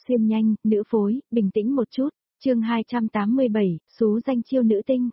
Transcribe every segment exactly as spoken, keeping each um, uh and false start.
xuyên nhanh, nữ phối, bình tĩnh một chút, chương hai trăm tám mươi bảy, số danh chiêu nữ tinh.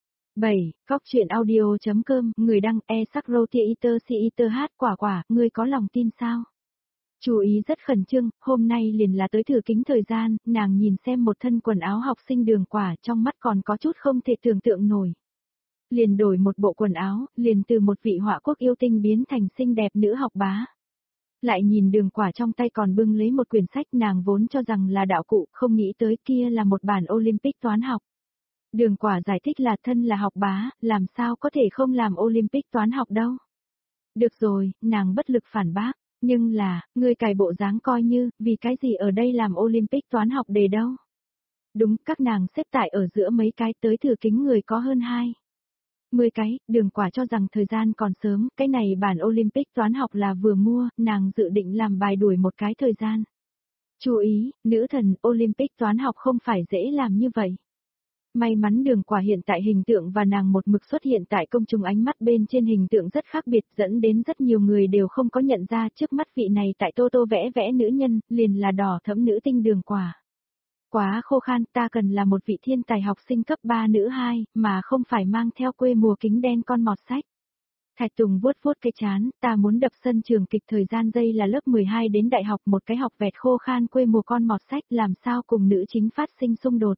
bảy. Cóc truyện audio.com, người đăng e sắc roti iter si iter hát quả quả, ngươi có lòng tin sao? Chú ý rất khẩn trương, hôm nay liền là tới thử kính thời gian, nàng nhìn xem một thân quần áo học sinh Đường Quả trong mắt còn có chút không thể tưởng tượng nổi. Liền đổi một bộ quần áo, liền từ một vị họa quốc yêu tinh biến thành xinh đẹp nữ học bá. Lại nhìn Đường Quả trong tay còn bưng lấy một quyển sách, nàng vốn cho rằng là đạo cụ, không nghĩ tới kia là một bản Olympic toán học. Đường Quả giải thích là thân là học bá, làm sao có thể không làm Olympic toán học đâu. Được rồi, nàng bất lực phản bác, nhưng là, ngươi cài bộ dáng coi như, vì cái gì ở đây làm Olympic toán học đề đâu. Đúng, các nàng xếp tại ở giữa mấy cái tới thử kính người có hơn hai. Mười cái, Đường Quả cho rằng thời gian còn sớm, cái này bản Olympic toán học là vừa mua, nàng dự định làm bài đuổi một cái thời gian. Chú ý, nữ thần, Olympic toán học không phải dễ làm như vậy. May mắn Đường Quả hiện tại hình tượng và nàng một mực xuất hiện tại công chúng ánh mắt bên trên hình tượng rất khác biệt, dẫn đến rất nhiều người đều không có nhận ra trước mắt vị này tại Tô Tô vẽ vẽ nữ nhân, liền là đỏ thẫm nữ tinh Đường Quả. Quá khô khan, ta cần là một vị thiên tài học sinh cấp ba nữ hai, mà không phải mang theo quê mùa kính đen con mọt sách. Thạch Tùng vuốt vuốt cái chán, ta muốn đập sân trường kịch thời gian dây là lớp mười hai đến đại học, một cái học vẹt khô khan quê mùa con mọt sách làm sao cùng nữ chính phát sinh xung đột.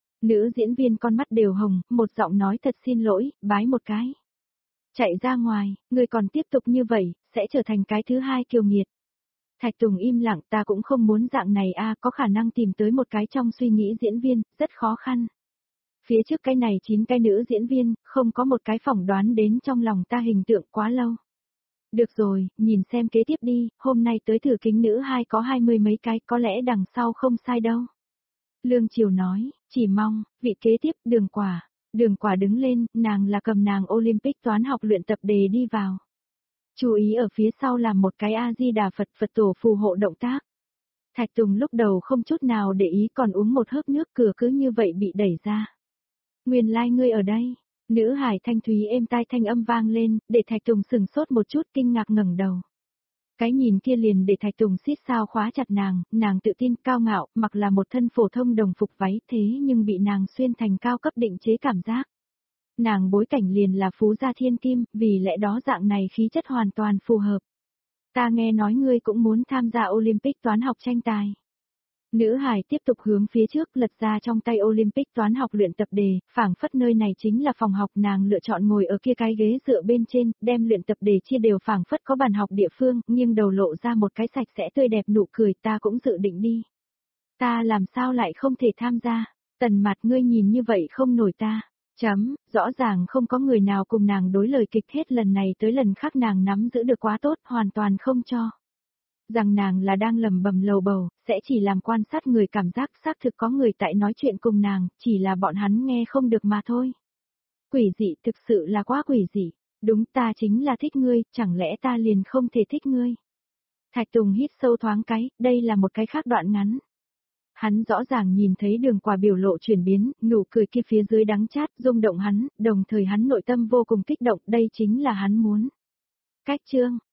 Nữ diễn viên con mắt đều hồng, một giọng nói thật xin lỗi, bái một cái. Chạy ra ngoài, người còn tiếp tục như vậy, sẽ trở thành cái thứ hai kiều nghiệt. Thạch Tùng im lặng, ta cũng không muốn dạng này a, có khả năng tìm tới một cái trong suy nghĩ diễn viên, rất khó khăn. Phía trước cái này chín cái nữ diễn viên, không có một cái phỏng đoán đến trong lòng ta hình tượng quá lâu. Được rồi, nhìn xem kế tiếp đi, hôm nay tới thử kính nữ hai có hai mươi mấy cái, có lẽ đằng sau không sai đâu. Lương Triều nói, chỉ mong, vị kế tiếp, Đường Quả. Đường Quả đứng lên, nàng là cầm nàng Olympic toán học luyện tập đề đi vào. Chú ý ở phía sau làm một cái A-di-đà Phật Phật tổ phù hộ động tác. Thạch Tùng lúc đầu không chút nào để ý còn uống một hớp nước, cửa cứ như vậy bị đẩy ra. Nguyên lai like ngươi ở đây. Nữ hải thanh thúy êm tai thanh âm vang lên, để Thạch Tùng sừng sốt một chút kinh ngạc ngẩng đầu. Cái nhìn kia liền để Thạch Tùng xít sao khóa chặt nàng, nàng tự tin cao ngạo, mặc là một thân phổ thông đồng phục váy thế nhưng bị nàng xuyên thành cao cấp định chế cảm giác. Nàng bối cảnh liền là phú gia thiên kim, vì lẽ đó dạng này khí chất hoàn toàn phù hợp. Ta nghe nói ngươi cũng muốn tham gia Olympic toán học tranh tài. Nữ hải tiếp tục hướng phía trước lật ra trong tay Olympic toán học luyện tập đề, phảng phất nơi này chính là phòng học, nàng lựa chọn ngồi ở kia cái ghế dựa bên trên, đem luyện tập đề chia đều phảng phất có bàn học địa phương, nghiêng đầu lộ ra một cái sạch sẽ tươi đẹp nụ cười, ta cũng dự định đi. Ta làm sao lại không thể tham gia, Tần Mặt ngươi nhìn như vậy không nổi ta. Chấm, rõ ràng không có người nào cùng nàng đối lời kịch hết lần này tới lần khác nàng nắm giữ được quá tốt, hoàn toàn không cho. Rằng nàng là đang lầm bầm lầu bầu, sẽ chỉ làm quan sát người cảm giác xác thực có người tại nói chuyện cùng nàng, chỉ là bọn hắn nghe không được mà thôi. Quỷ dị, thực sự là quá quỷ dị, đúng ta chính là thích ngươi, chẳng lẽ ta liền không thể thích ngươi. Thạch Tùng hít sâu thoáng cái, đây là một cái khác đoạn ngắn. Hắn rõ ràng nhìn thấy Đường Quả biểu lộ chuyển biến, nụ cười kia phía dưới đắng chát, rung động hắn, đồng thời hắn nội tâm vô cùng kích động, đây chính là hắn muốn. Cách chương,